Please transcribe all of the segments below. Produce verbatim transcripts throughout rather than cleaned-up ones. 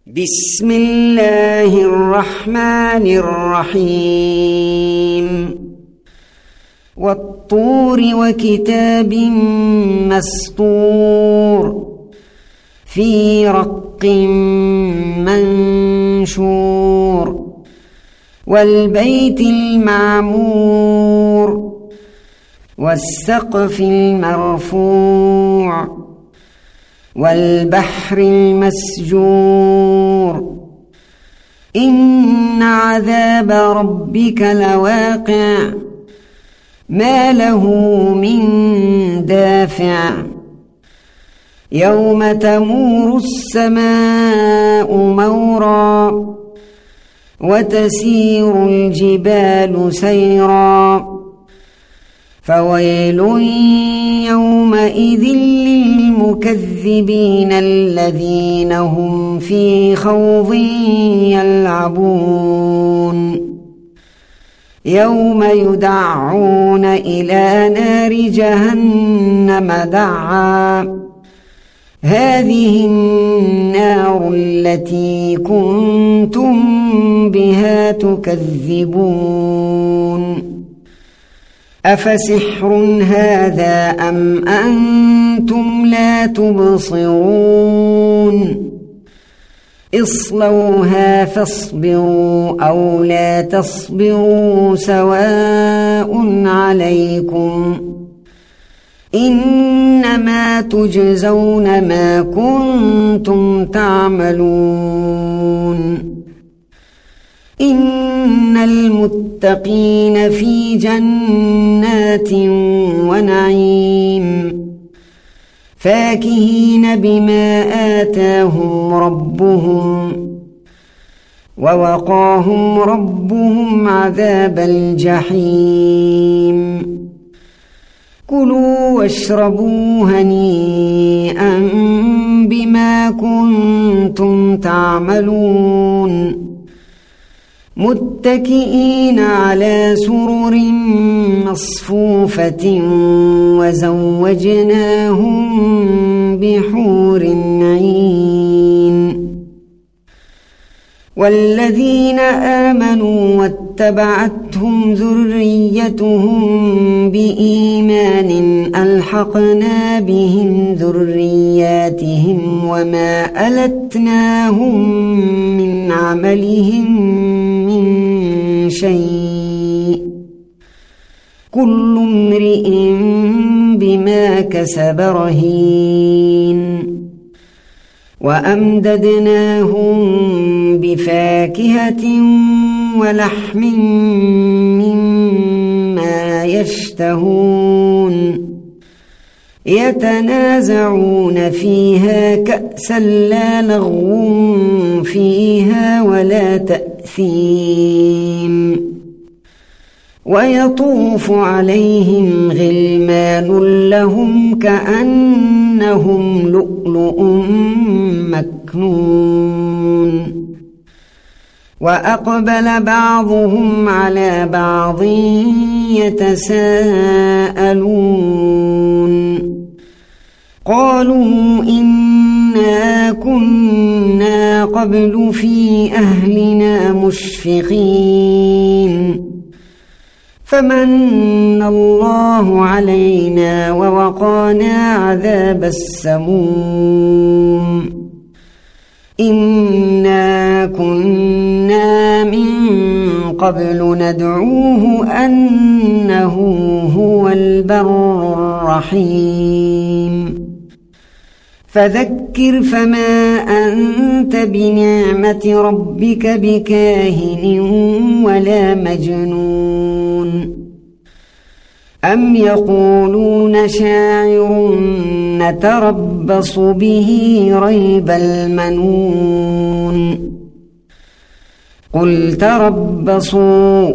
بسم الله الرحمن الرحيم والطور وكتاب مسطور في رق منشور والبيت المعمور والسقف المرفوع والبحر المسجور إن عذاب ربك لواقع ما له من دافع يوم تمور السماء مورا وتسير الجبال سيرا فويل يومئذ للمكذبين الذين هم في خوض يلعبون يوم يدعون إلى نار جهنم دعا هذه النار التي كنتم بها تكذبون أفسحر هذا أم أنتم لا تبصرون اصلوها فاصبروا أو لا تصبروا سواء عليكم إنما تجزون ما كنتم تعملون إن المتقين في جنات ونعيم فاكهين بما آتاهم ربهم ووقاهم ربهم عذاب الجحيم كلوا واشربوا هنيئا بما كنتم تعملون متكئين على سرر مصفوفة وزوجناهم بحور عين والذين آمنوا واتبعتهم ذريتهم بإيمان ألحقنا بهم ذرياتهم وما ألتناهم من عملهم من شيء كل امرئ بما كسب رهين وأمددناهم بفاكهة ولحم مما يشتهون يتنازعون فيها كأسا لا لغو فيها ولا تأثيم ويطوف عليهم غلمان لهم كأنهم لؤلؤ مكنون وأقبل بعضهم على بعض يتساءلون قالوا إنا كنا قبل في أهلنا مشفقين فمن الله علينا ووقانا عذاب السموم إنا كنا من قبل ندعوه أنه هو البر الرحيم فذكر فما أنت بنعمة ربك بكاهن ولا مجنون أم يقولون شاعر نتربص به ريب المنون قل تربصوا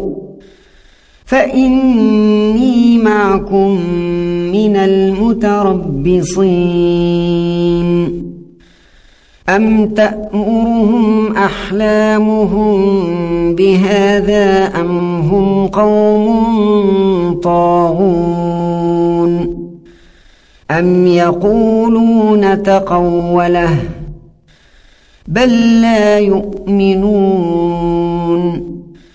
فإني معكم من المتربصين أم تأمرهم أحلامهم بهذا أم هم قوم طاغون أم يقولون تقوله بل لا يؤمنون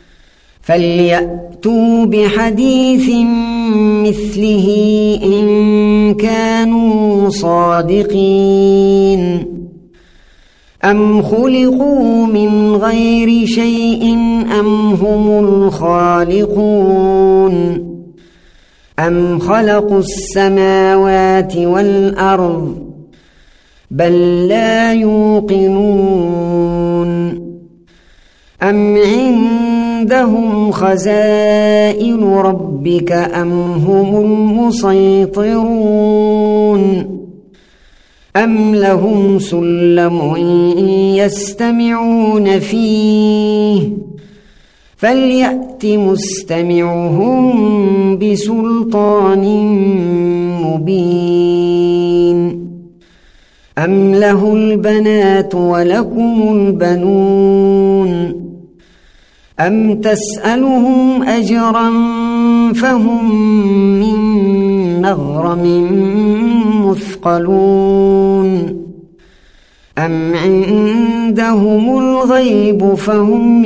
فليأتوا بحديث مثله إن كانوا صادقين أم خلقوا من غير شيء أم هم الخالقون أم خلقوا السماوات والأرض بل لا يوقنون أم عندهم خزائن ربك أم هم المسيطرون أم لهم سلم يستمعون فيه فليأت مستمعهم بسلطان مبين أم له البنات ولكم البنون أم تسألهم أجرا فهم من مغرم مثقلون أم عندهم الغيب فهم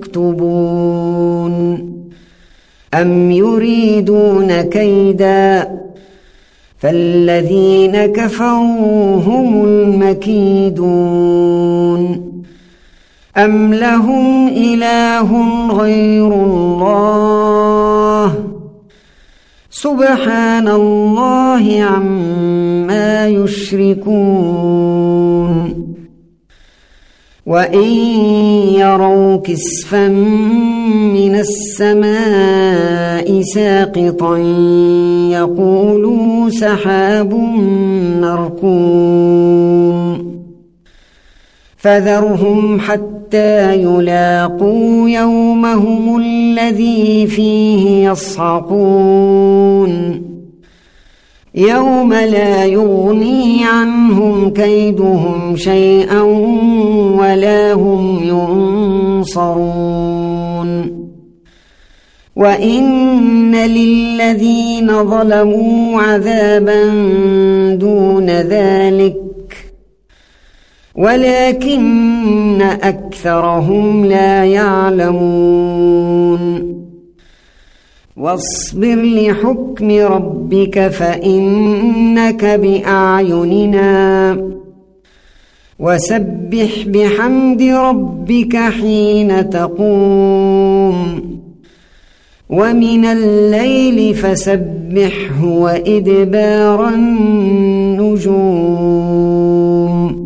يكتبون أم يريدون كيدا فالذين كفروا هم المكيدون أم لهم إله غير الله سبحان الله عما يشركون وإن يروا كسفا من السماء ساقطا يقولوا سحاب مركوم فذرهم حتى يلاقوا يومهم الذي فيه يصعقون يوم لا يغني عنهم كيدهم شيئا ولا هم ينصرون وإن للذين ظلموا عذابا دون ذلك ولكن أكثرهم لا يعلمون واصبر لحكم ربك فإنك بأعيننا وسبح بحمد ربك حين تقوم ومن الليل فسبحه وإدبار النجوم